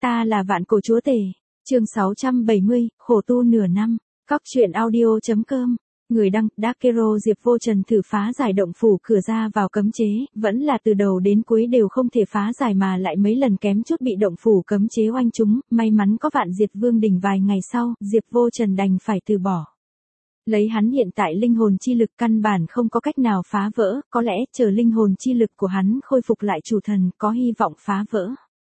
Ta là Vạn Cổ Chúa Tể. Chương 670, khổ tu nửa năm. Cóc truyện audio.com. Người đăng, Dakero Diệp Vô Trần thử phá giải động phủ cửa ra vào cấm chế, vẫn là từ đầu đến cuối đều không thể phá giải mà lại mấy lần kém chút bị động phủ cấm chế oanh trúng, may mắn có Vạn Diệt Vương đỉnh vài ngày sau, Diệp Vô Trần đành phải từ bỏ. Lấy hắn hiện tại linh hồn chi lực căn bản không có cách nào phá vỡ, có lẽ chờ linh hồn chi lực của hắn khôi phục lại chủ thần có hy vọng phá vỡ.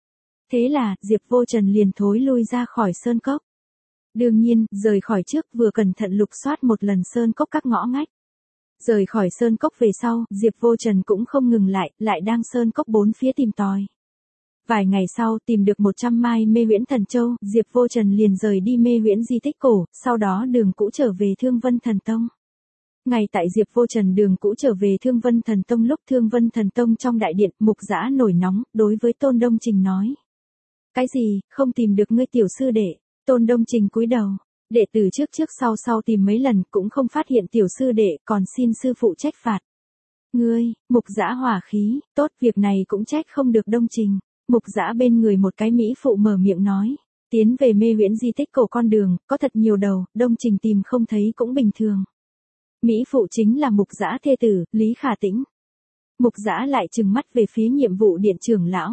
Thế là, Diệp Vô Trần liền thối lui ra khỏi sơn cốc. Đương nhiên, rời khỏi trước vừa cẩn thận lục soát một lần sơn cốc các ngõ ngách. Rời khỏi sơn cốc về sau, Diệp Vô Trần cũng không ngừng lại đang sơn cốc bốn phía tìm tòi. Vài ngày sau tìm được 100 mai mê huyễn thần châu, Diệp Vô Trần liền rời đi mê huyễn di tích cổ, sau đó đường cũ trở về Thương Vân Thần Tông. Ngay tại Diệp Vô Trần đường cũ trở về Thương Vân Thần Tông lúc Thương Vân Thần Tông trong đại điện, Mục Dã nổi nóng, đối với Tôn Đông Trình nói. Cái gì, không tìm được ngươi tiểu sư đệ? Tôn Đông Trình cúi đầu. Đệ tử trước sau tìm mấy lần cũng không phát hiện tiểu sư đệ, còn xin sư phụ trách phạt. Ngươi, Mục Dã hỏa khí, tốt việc này cũng trách không được Đông Trình. Mục Dã bên người một cái mỹ phụ mở miệng nói. Tiến về mê huyễn di tích cổ con đường, có thật nhiều đầu, Đông Trình tìm không thấy cũng bình thường. Mỹ phụ chính là Mục Dã thê tử, Lý Khả Tĩnh. Mục Dã lại trừng mắt về phía nhiệm vụ điện trưởng lão.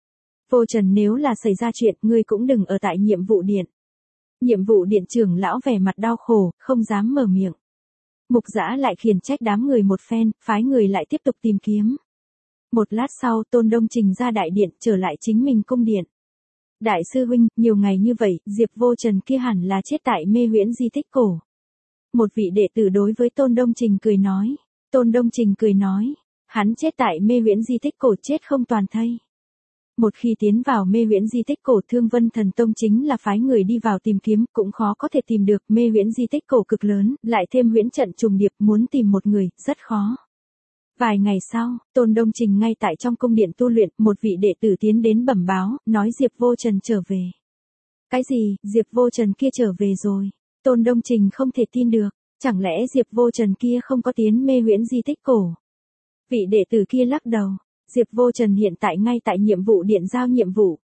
Vô Trần nếu là xảy ra chuyện, ngươi cũng đừng ở tại nhiệm vụ điện. Nhiệm vụ điện trưởng lão vẻ mặt đau khổ, không dám mở miệng. Mục Dã lại khiển trách đám người một phen, phái người lại tiếp tục tìm kiếm. Một lát sau, Tôn Đông Trình ra đại điện, trở lại chính mình cung điện. Đại sư huynh, nhiều ngày như vậy, Diệp Vô Trần kia hẳn là chết tại mê huyễn di tích cổ. Một vị đệ tử đối với Tôn Đông Trình cười nói. Tôn Đông Trình cười nói, hắn chết tại mê huyễn di tích cổ chết không toàn thây. Một khi tiến vào mê huyễn di tích cổ, Thương Vân Thần Tông chính là phái người đi vào tìm kiếm, cũng khó có thể tìm được. Mê huyễn di tích cổ cực lớn, lại thêm huyễn trận trùng điệp, muốn tìm một người, rất khó. Vài ngày sau, Tôn Đông Trình ngay tại trong cung điện tu luyện, một vị đệ tử tiến đến bẩm báo, nói Diệp Vô Trần trở về. Cái gì, Diệp Vô Trần kia trở về rồi? Tôn Đông Trình không thể tin được, chẳng lẽ Diệp Vô Trần kia không có tiến mê huyễn di tích cổ? Vị đệ tử kia lắc đầu. Diệp Vô Trần hiện tại ngay tại nhiệm vụ điện giao nhiệm vụ.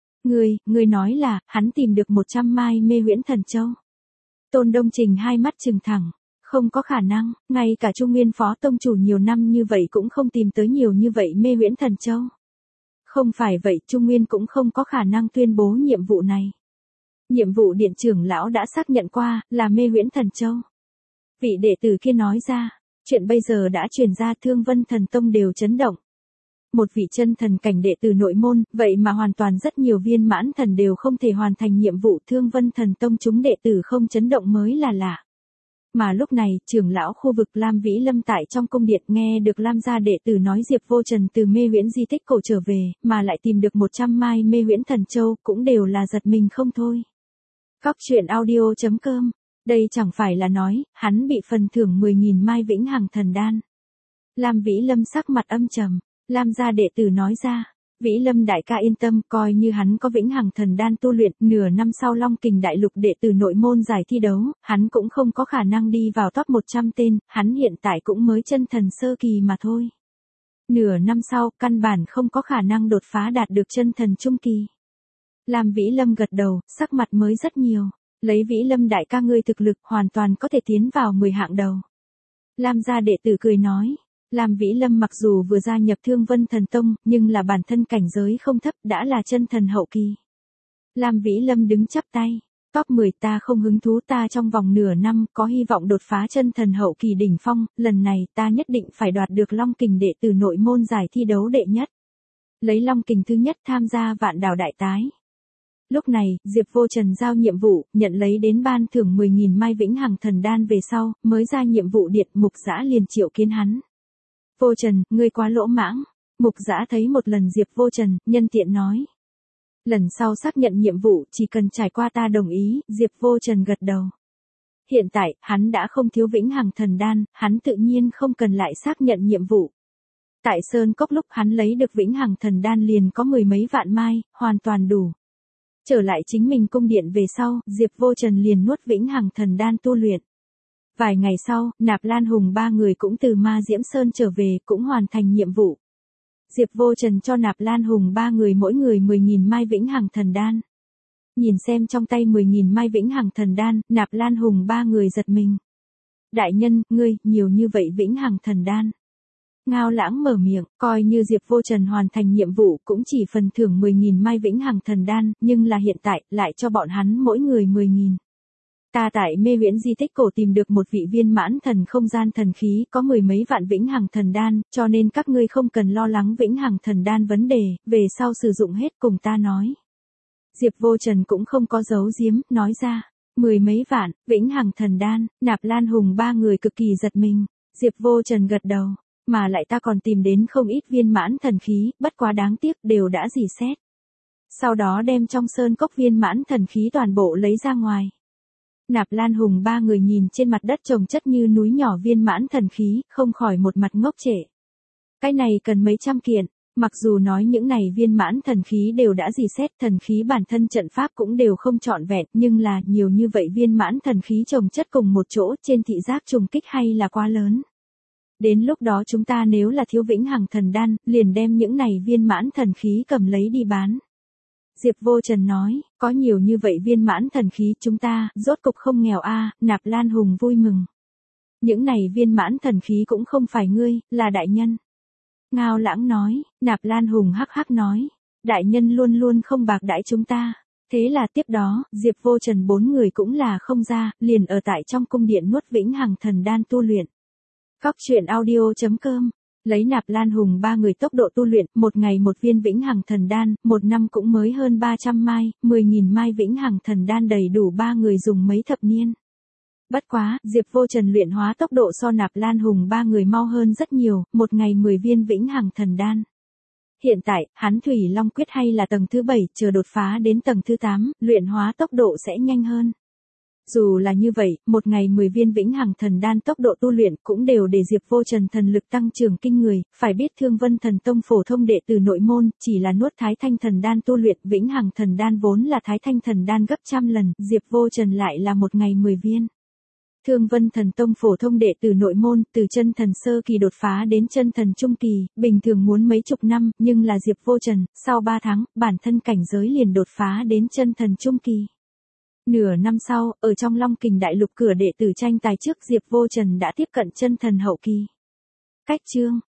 Ngươi nói là, hắn tìm được 100 mai mê huyễn thần châu. Tôn Đông Trình hai mắt trừng thẳng. Không có khả năng, ngay cả Trung Nguyên Phó Tông chủ nhiều năm như vậy cũng không tìm tới nhiều như vậy mê huyễn thần châu. Không phải vậy, Trung Nguyên cũng không có khả năng tuyên bố nhiệm vụ này. Nhiệm vụ điện trưởng lão đã xác nhận qua, là mê huyễn thần châu. Vị đệ tử kia nói ra, chuyện bây giờ đã truyền ra, Thương Vân Thần Tông đều chấn động. Một vị chân thần cảnh đệ tử nội môn, vậy mà hoàn toàn rất nhiều viên mãn thần đều không thể hoàn thành nhiệm vụ, Thương Vân Thần Tông chúng đệ tử không chấn động mới là lạ. Mà lúc này, trưởng lão khu vực Lam Vĩ Lâm tại trong cung điện nghe được Lam gia đệ tử nói Diệp Vô Trần từ mê huyễn di tích cổ trở về, mà lại tìm được 100 mai mê huyễn thần châu, cũng đều là giật mình không thôi. Cóc truyện audio.com. Đây chẳng phải là nói, hắn bị phần thưởng 10.000 mai vĩnh hằng thần đan. Lam Vĩ Lâm sắc mặt âm trầm. Lam gia đệ tử nói ra, Vĩ Lâm đại ca yên tâm, coi như hắn có vĩnh hằng thần đan tu luyện, nửa năm sau Long Kình đại lục đệ tử nội môn giải thi đấu, hắn cũng không có khả năng đi vào top 100 tên, hắn hiện tại cũng mới chân thần sơ kỳ mà thôi. Nửa năm sau, căn bản không có khả năng đột phá đạt được chân thần trung kỳ. Lam Vĩ Lâm gật đầu, sắc mặt mới rất nhiều, lấy Vĩ Lâm đại ca ngươi thực lực hoàn toàn có thể tiến vào 10 hạng đầu. Lam gia đệ tử cười nói. Lam Vĩ Lâm mặc dù vừa gia nhập Thương Vân Thần Tông, nhưng là bản thân cảnh giới không thấp, đã là chân thần hậu kỳ. Lam Vĩ Lâm đứng chắp tay, top 10 ta không hứng thú, ta trong vòng nửa năm có hy vọng đột phá chân thần hậu kỳ đỉnh phong, lần này ta nhất định phải đoạt được Long Kình đệ tử nội môn giải thi đấu đệ nhất. Lấy Long Kình thứ nhất tham gia Vạn Đào đại tái. Lúc này, Diệp Vô Trần giao nhiệm vụ, nhận lấy đến ban thưởng 10.000 mai vĩnh hằng thần đan về sau, mới ra nhiệm vụ điện, Mục Dã liền triệu kiến hắn. Vô Trần, ngươi quá lỗ mãng. Mục Dã thấy một lần Diệp Vô Trần, nhân tiện nói. Lần sau xác nhận nhiệm vụ, chỉ cần trải qua ta đồng ý, Diệp Vô Trần gật đầu. Hiện tại, hắn đã không thiếu vĩnh hằng thần đan, hắn tự nhiên không cần lại xác nhận nhiệm vụ. Tại Sơn Cốc lúc hắn lấy được vĩnh hằng thần đan liền có 10 mấy vạn mai, hoàn toàn đủ. Trở lại chính mình cung điện về sau, Diệp Vô Trần liền nuốt vĩnh hằng thần đan tu luyện. Vài ngày sau, Nạp Lan Hùng ba người cũng từ Ma Diễm Sơn trở về, cũng hoàn thành nhiệm vụ. Diệp Vô Trần cho Nạp Lan Hùng ba người mỗi người 10.000 mai vĩnh hằng thần đan. Nhìn xem trong tay 10.000 mai vĩnh hằng thần đan, Nạp Lan Hùng ba người giật mình. Đại nhân, ngươi, nhiều như vậy vĩnh hằng thần đan. Ngao Lãng mở miệng, coi như Diệp Vô Trần hoàn thành nhiệm vụ cũng chỉ phần thưởng 10.000 mai vĩnh hằng thần đan, nhưng là hiện tại, lại cho bọn hắn mỗi người 10.000. Ta tại Mê Huyễn di tích cổ tìm được một vị viên mãn thần không gian thần khí có 10 mấy vạn vĩnh hằng thần đan, cho nên các ngươi không cần lo lắng vĩnh hằng thần đan vấn đề, về sau sử dụng hết cùng ta nói. Diệp Vô Trần cũng không có giấu giếm, nói ra, 10 mấy vạn, vĩnh hằng thần đan, Nạp Lan Hùng ba người cực kỳ giật mình. Diệp Vô Trần gật đầu, mà lại ta còn tìm đến không ít viên mãn thần khí, bất quá đáng tiếc đều đã rỉ sét. Sau đó đem trong sơn cốc viên mãn thần khí toàn bộ lấy ra ngoài. Nạp Lan Hùng ba người nhìn trên mặt đất chồng chất như núi nhỏ viên mãn thần khí, không khỏi một mặt ngốc trệ. Cái này cần mấy trăm kiện, mặc dù nói những này viên mãn thần khí đều đã rỉ sét, thần khí bản thân trận pháp cũng đều không trọn vẹn, nhưng là nhiều như vậy viên mãn thần khí chồng chất cùng một chỗ trên thị giác trùng kích hay là quá lớn. Đến lúc đó chúng ta nếu là thiếu vĩnh hằng thần đan, liền đem những này viên mãn thần khí cầm lấy đi bán. Diệp Vô Trần nói, có nhiều như vậy viên mãn thần khí chúng ta, rốt cục không nghèo a. Nạp Lan Hùng vui mừng. Những này viên mãn thần khí cũng không phải ngươi, là đại nhân. Ngao Lãng nói, Nạp Lan Hùng hắc hắc nói, đại nhân luôn luôn không bạc đãi chúng ta. Thế là tiếp đó, Diệp Vô Trần bốn người cũng là không ra, liền ở tại trong cung điện nuốt vĩnh hằng thần đan tu luyện. Cóc truyện audio.com. Lấy Nạp Lan Hùng ba người tốc độ tu luyện, một ngày một viên vĩnh hằng thần đan, một năm cũng mới hơn 300 mai, 10.000 mai vĩnh hằng thần đan đầy đủ ba người dùng mấy thập niên. Bất quá, Diệp Vô Trần luyện hóa tốc độ so Nạp Lan Hùng ba người mau hơn rất nhiều, một ngày 10 viên vĩnh hằng thần đan. Hiện tại, hắn Thủy Long Quyết hay là tầng thứ 7, chờ đột phá đến tầng thứ 8, luyện hóa tốc độ sẽ nhanh hơn. Dù là như vậy, một ngày 10 viên vĩnh hằng thần đan tốc độ tu luyện cũng đều để Diệp Vô Trần thần lực tăng trưởng kinh người, phải biết Thương Vân Thần Tông phổ thông đệ tử nội môn, chỉ là nuốt Thái Thanh thần đan tu luyện, vĩnh hằng thần đan vốn là Thái Thanh thần đan gấp trăm lần, Diệp Vô Trần lại là một ngày 10 viên. Thương Vân Thần Tông phổ thông đệ tử nội môn, từ chân thần sơ kỳ đột phá đến chân thần trung kỳ, bình thường muốn mấy chục năm, nhưng là Diệp Vô Trần, sau 3 tháng, bản thân cảnh giới liền đột phá đến chân thần trung kỳ. Nửa năm sau, ở trong Long Kình Đại Lục cửa đệ tử tranh tài trước Diệp Vô Trần đã tiếp cận chân thần hậu kỳ. Cách chương